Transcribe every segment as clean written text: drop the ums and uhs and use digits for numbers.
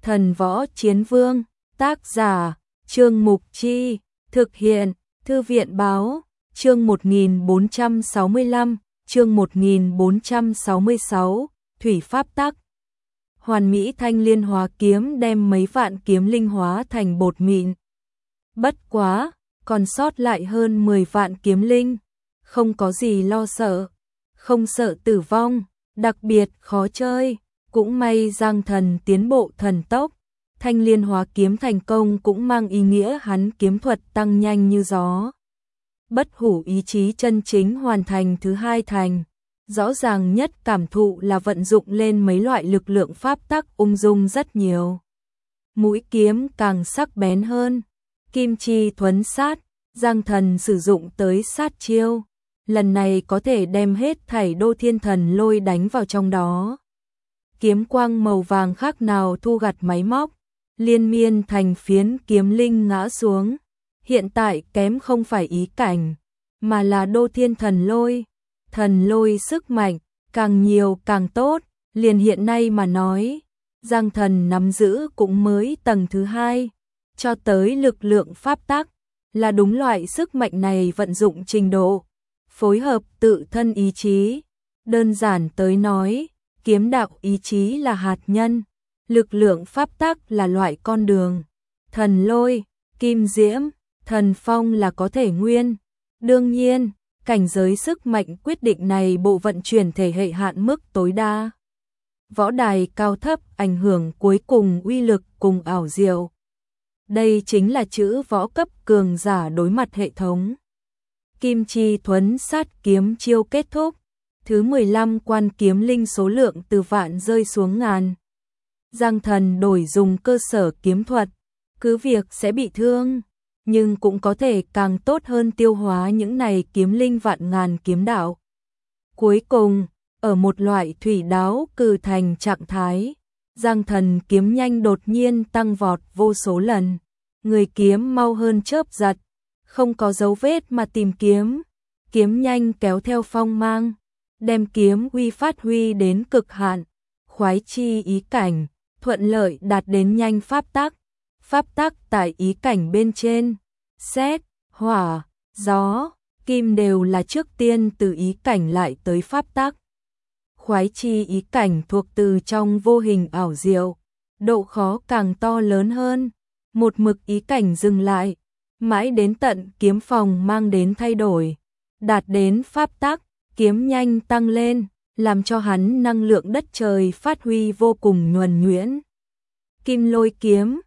Thần Võ Chiến Vương, tác giả, Trương Mục Chi, thực hiện, Thư viện Báo, chương 1465, chương 1466, Thủy Pháp Tắc. Hoàn mỹ thanh liên hóa kiếm đem mấy vạn kiếm linh hóa thành bột mịn. Bất quá, còn sót lại hơn 10 vạn kiếm linh, không có gì lo sợ, không sợ tử vong, đặc biệt khó chơi, cũng may Giang Thần tiến bộ thần tốc, thanh liên hóa kiếm thành công cũng mang ý nghĩa hắn kiếm thuật tăng nhanh như gió. Bất hủ ý chí chân chính hoàn thành thứ hai thành, rõ ràng nhất cảm thụ là vận dụng lên mấy loại lực lượng pháp tắc ung dung rất nhiều. Mũi kiếm càng sắc bén hơn, kim chi thuấn sát, Giang Thần sử dụng tới sát chiêu, lần này có thể đem hết thảy Đô Thiên Thần Lôi đánh vào trong đó. Kiếm quang màu vàng khác nào thu gặt máy móc, liên miên thành phiến kiếm linh ngã xuống. Hiện tại kém không phải ý cảnh, mà là Đô Thiên Thần Lôi sức mạnh, càng nhiều càng tốt, liền hiện nay mà nói, Giang Thần nắm giữ cũng mới tầng thứ hai, cho tới lực lượng pháp tắc, là đúng loại sức mạnh này vận dụng trình độ, phối hợp tự thân ý chí, đơn giản tới nói, kiếm đạo ý chí là hạt nhân, lực lượng pháp tắc là loại con đường, thần lôi, kim diễm, thần phong là có thể nguyên. Đương nhiên, cảnh giới sức mạnh quyết định này bộ vận chuyển thể hệ hạn mức tối đa. Võ đài cao thấp ảnh hưởng cuối cùng uy lực cùng ảo diệu. Đây chính là chữ võ cấp cường giả đối mặt hệ thống. Kim chi thuấn sát kiếm chiêu kết thúc, thứ 15 quan kiếm linh số lượng từ vạn rơi xuống ngàn. Giang Thần đổi dùng cơ sở kiếm thuật, cứ việc sẽ bị thương, nhưng cũng có thể càng tốt hơn tiêu hóa những này kiếm linh vạn ngàn kiếm đạo. Cuối cùng, ở một loại thủy đáo cử thành trạng thái, Giang Thần kiếm nhanh đột nhiên tăng vọt vô số lần, người kiếm mau hơn chớp giật, không có dấu vết mà tìm kiếm, kiếm nhanh kéo theo phong mang, đem kiếm uy phát huy đến cực hạn, khoái chi ý cảnh, thuận lợi đạt đến nhanh pháp tắc tại ý cảnh bên trên, sét, hỏa, gió, kim đều là trước tiên từ ý cảnh lại tới pháp tắc. Khoái chi ý cảnh thuộc từ trong vô hình ảo diệu, độ khó càng to lớn hơn, một mực ý cảnh dừng lại, mãi đến tận kiếm phòng mang đến thay đổi, đạt đến pháp tắc, kiếm nhanh tăng lên, làm cho hắn năng lượng đất trời phát huy vô cùng nhuần nhuyễn. Kim lôi kiếm,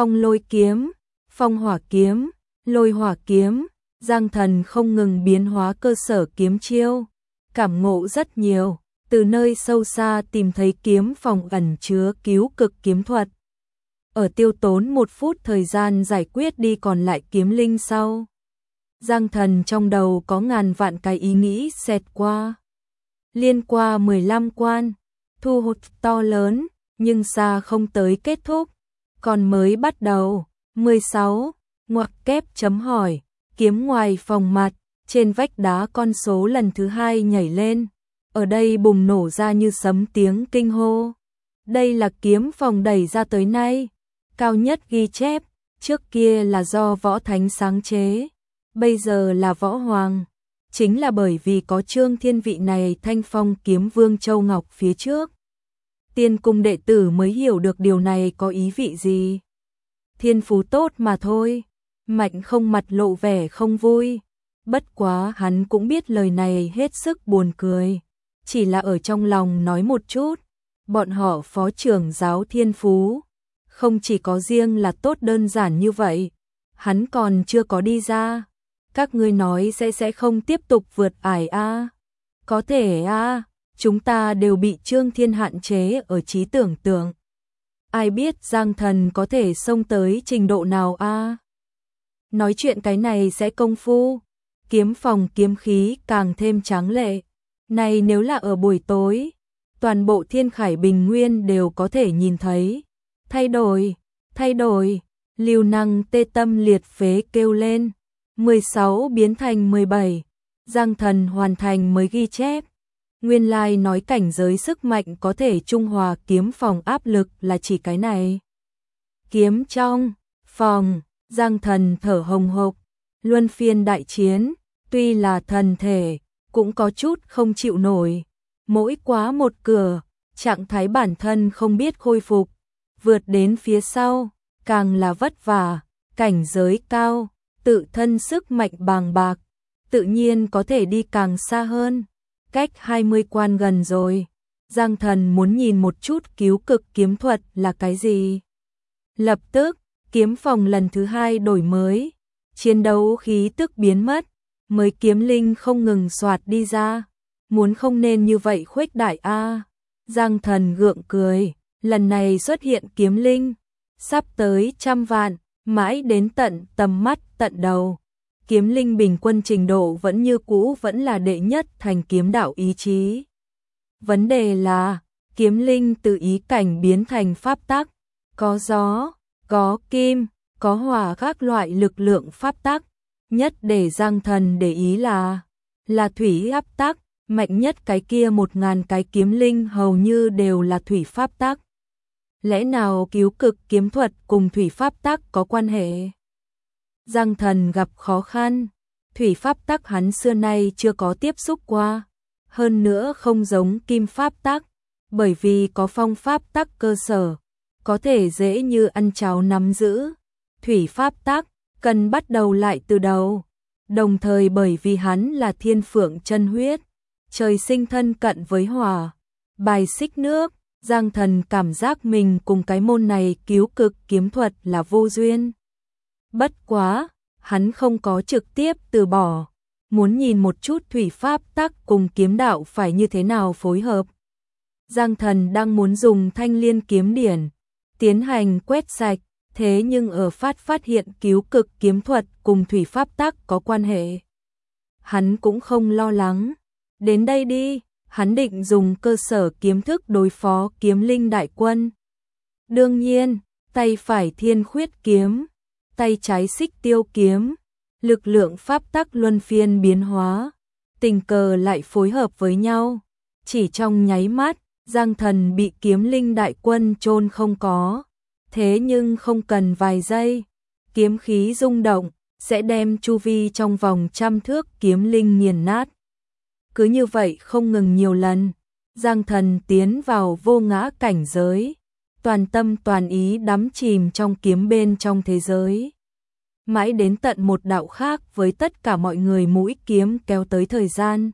phong hỏa kiếm, lôi hỏa kiếm, Giang Thần không ngừng biến hóa cơ sở kiếm chiêu, cảm ngộ rất nhiều, từ nơi sâu xa tìm thấy kiếm phòng ẩn chứa cứu cực kiếm thuật. Ở tiêu tốn 1 phút thời gian giải quyết đi còn lại kiếm linh sau, Giang Thần trong đầu có ngàn vạn cái ý nghĩ xẹt qua. Liên qua 15 quan, thu hút to lớn, nhưng xa không tới kết thúc, còn mới bắt đầu. 16, ngoặc kép chấm hỏi, kiếm ngoài phòng mặt, trên vách đá con số lần thứ 2 nhảy lên, ở đây bùng nổ ra như sấm tiếng kinh hô. Đây là kiếm phòng đẩy ra tới nay, cao nhất ghi chép, trước kia là do võ thánh sáng chế, bây giờ là võ hoàng, chính là bởi vì có Trương Thiên vị này thanh phong kiếm vương Châu Ngọc phía trước. Tiên cung đệ tử mới hiểu được điều này có ý vị gì. Thiên phú tốt mà thôi, Mạnh không mặt lộ vẻ không vui, bất quá hắn cũng biết lời này hết sức buồn cười, chỉ là ở trong lòng nói một chút, bọn họ phó trưởng giáo thiên phú, không chỉ có riêng là tốt đơn giản như vậy, hắn còn chưa có đi ra, các ngươi nói sẽ không tiếp tục vượt ải a? Có thể a, chúng ta đều bị Trương Thiên hạn chế ở trí tưởng tượng. Ai biết Giang Thần có thể xông tới trình độ nào a? Nói chuyện cái này sẽ công phu, kiếm phòng kiếm khí càng thêm tráng lệ. Này nếu là ở buổi tối, toàn bộ Thiên Khải Bình Nguyên đều có thể nhìn thấy. Thay đổi, Lưu Năng tê tâm liệt phế kêu lên. 16 biến thành 17, Giang Thần hoàn thành mới ghi chép. Nguyên lai nói cảnh giới sức mạnh có thể trung hòa kiếm phòng áp lực là chỉ cái này. Kiếm trong phòng, Giang Thần thở hồng hộc, luân phiên đại chiến, tuy là thần thể, cũng có chút không chịu nổi. Mỗi quá một cửa, trạng thái bản thân không biết khôi phục, vượt đến phía sau, càng là vất vả, cảnh giới cao, tự thân sức mạnh bàng bạc, tự nhiên có thể đi càng xa hơn. Cách 20 quan gần rồi, Giang Thần muốn nhìn một chút cứu cực kiếm thuật là cái gì. Lập tức, kiếm phòng lần thứ 2 đổi mới, chiến đấu khí tức biến mất, mới kiếm linh không ngừng xoạt đi ra. Muốn không nên như vậy khuếch đại a. Giang Thần gượng cười, lần này xuất hiện kiếm linh, sắp tới 100 vạn, mãi đến tận tầm mắt tận đầu. Kiếm linh bình quân trình độ vẫn như cũ vẫn là đệ nhất thành kiếm đạo ý chí. Vấn đề là, kiếm linh từ ý cảnh biến thành pháp tắc, có gió, có kim, có hỏa các loại lực lượng pháp tắc. Nhất để Giang Thần để ý là thủy áp tắc, mạnh nhất cái kia 1000 cái kiếm linh hầu như đều là thủy pháp tắc. Lẽ nào cứu cực kiếm thuật cùng thủy pháp tắc có quan hệ? Giang Thần gặp khó khăn, thủy pháp tắc hắn xưa nay chưa có tiếp xúc qua, hơn nữa không giống kim pháp tắc, bởi vì có phong pháp tắc cơ sở, có thể dễ như ăn cháo nắm giữ. Thủy pháp tắc cần bắt đầu lại từ đầu, đồng thời bởi vì hắn là thiên phượng chân huyết, trời sinh thân cận với hỏa, bài xích nước, Giang Thần cảm giác mình cùng cái môn này cứu cực kiếm thuật là vô duyên. Bất quá, hắn không có trực tiếp từ bỏ, muốn nhìn một chút thủy pháp tắc cùng kiếm đạo phải như thế nào phối hợp. Giang Thần đang muốn dùng Thanh Liên kiếm điển tiến hành quét sạch, thế nhưng ở phát hiện cứu cực kiếm thuật cùng thủy pháp tắc có quan hệ. Hắn cũng không lo lắng, đến đây đi, hắn định dùng cơ sở kiếm thức đối phó kiếm linh đại quân. Đương nhiên, tay phải thiên khuyết kiếm, tay trái xích tiêu kiếm, lực lượng pháp tắc luân phiên biến hóa, tình cờ lại phối hợp với nhau. Chỉ trong nháy mắt, Giang Thần bị kiếm linh đại quân chôn không có. Thế nhưng không cần vài giây, kiếm khí rung động, sẽ đem chu vi trong vòng 100 thước kiếm linh nghiền nát. Cứ như vậy không ngừng nhiều lần, Giang Thần tiến vào vô ngã cảnh giới, toàn tâm toàn ý đắm chìm trong kiếm bên trong thế giới. Mãi đến tận một đạo khác với tất cả mọi người mũi kiếm kéo tới thời gian,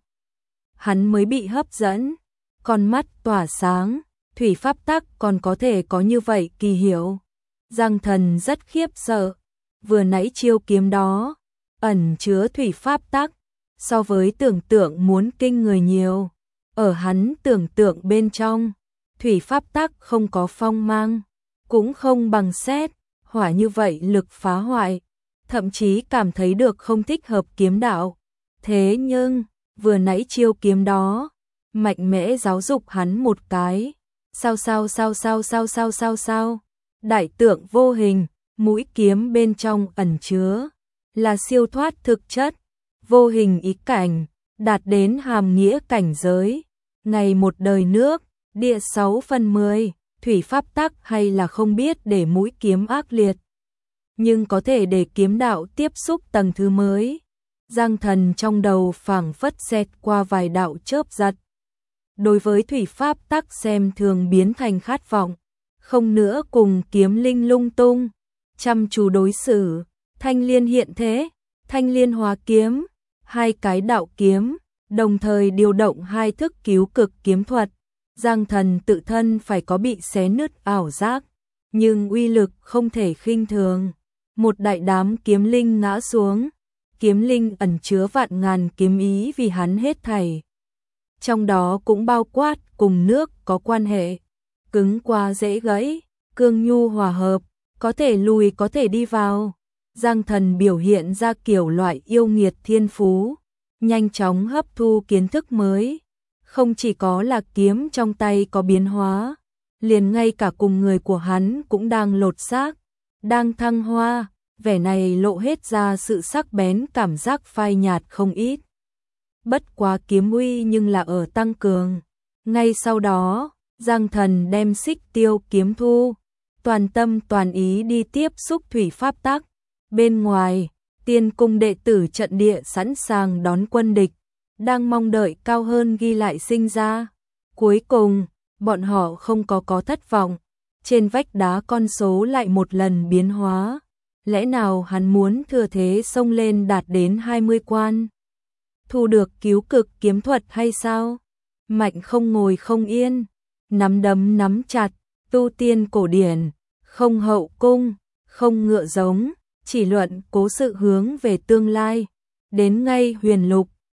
hắn mới bị hấp dẫn, con mắt tỏa sáng, thủy pháp tắc còn có thể có như vậy kỳ hiệu. Giang Thần rất khiếp sợ, vừa nãy chiêu kiếm đó ẩn chứa thủy pháp tắc, so với tưởng tượng muốn kinh người nhiều. Ở hắn tưởng tượng bên trong, thủy pháp tắc không có phong mang, cũng không bằng sét, hỏa như vậy lực phá hoại, thậm chí cảm thấy được không thích hợp kiếm đạo. Thế nhưng, vừa nãy chiêu kiếm đó, mạnh mẽ giáo dục hắn một cái. Sao, đại tượng vô hình, mũi kiếm bên trong ẩn chứa là siêu thoát thực chất, vô hình ý cảnh, đạt đến hàm nghĩa cảnh giới, ngày một đời nước, địa 6/10, thủy pháp tắc hay là không biết để mũi kiếm ác liệt, nhưng có thể để kiếm đạo tiếp xúc tầng thứ mới. Giang Thần trong đầu phảng phất xẹt qua vài đạo chớp giật. Đối với thủy pháp tắc xem thường biến thành khát vọng, không nữa cùng kiếm linh lung tung, chăm chú đối xử. Thanh Liên hiện thế, Thanh Liên hóa kiếm, hai cái đạo kiếm, đồng thời điều động hai thức cứu cực kiếm thuật. Giang Thần tự thân phải có bị xé nứt ảo giác, nhưng uy lực không thể khinh thường. Một đại đám kiếm linh ngã xuống, kiếm linh ẩn chứa vạn ngàn kiếm ý vì hắn hết thảy. Trong đó cũng bao quát cùng nước có quan hệ, cứng qua dễ gãy, cương nhu hòa hợp, có thể lùi có thể đi vào. Giang Thần biểu hiện ra kiểu loại yêu nghiệt thiên phú, nhanh chóng hấp thu kiến thức mới, không chỉ có là kiếm trong tay có biến hóa, liền ngay cả cùng người của hắn cũng đang lột xác, đang thăng hoa, vẻ này lộ hết ra sự sắc bén, cảm giác phai nhạt không ít. Bất quá kiếm uy nhưng là ở tăng cường. Ngay sau đó, Giang Thần đem xích tiêu kiếm thu, toàn tâm toàn ý đi tiếp xúc thủy pháp tắc. Bên ngoài, tiên cung đệ tử trận địa sẵn sàng đón quân địch, đang mong đợi Cao Hơn ghi lại sinh ra. Cuối cùng, bọn họ không có thất vọng, trên vách đá con số lại một lần biến hóa. Lẽ nào hắn muốn thừa thế xông lên đạt đến 20 quan? Thu được cứu cực kiếm thuật hay sao? Mạnh không ngồi không yên, nắm đấm nắm chặt, tu tiên cổ điển, không hậu cung, không ngựa giống, chỉ luận cố sự hướng về tương lai. Đến ngay huyền lục,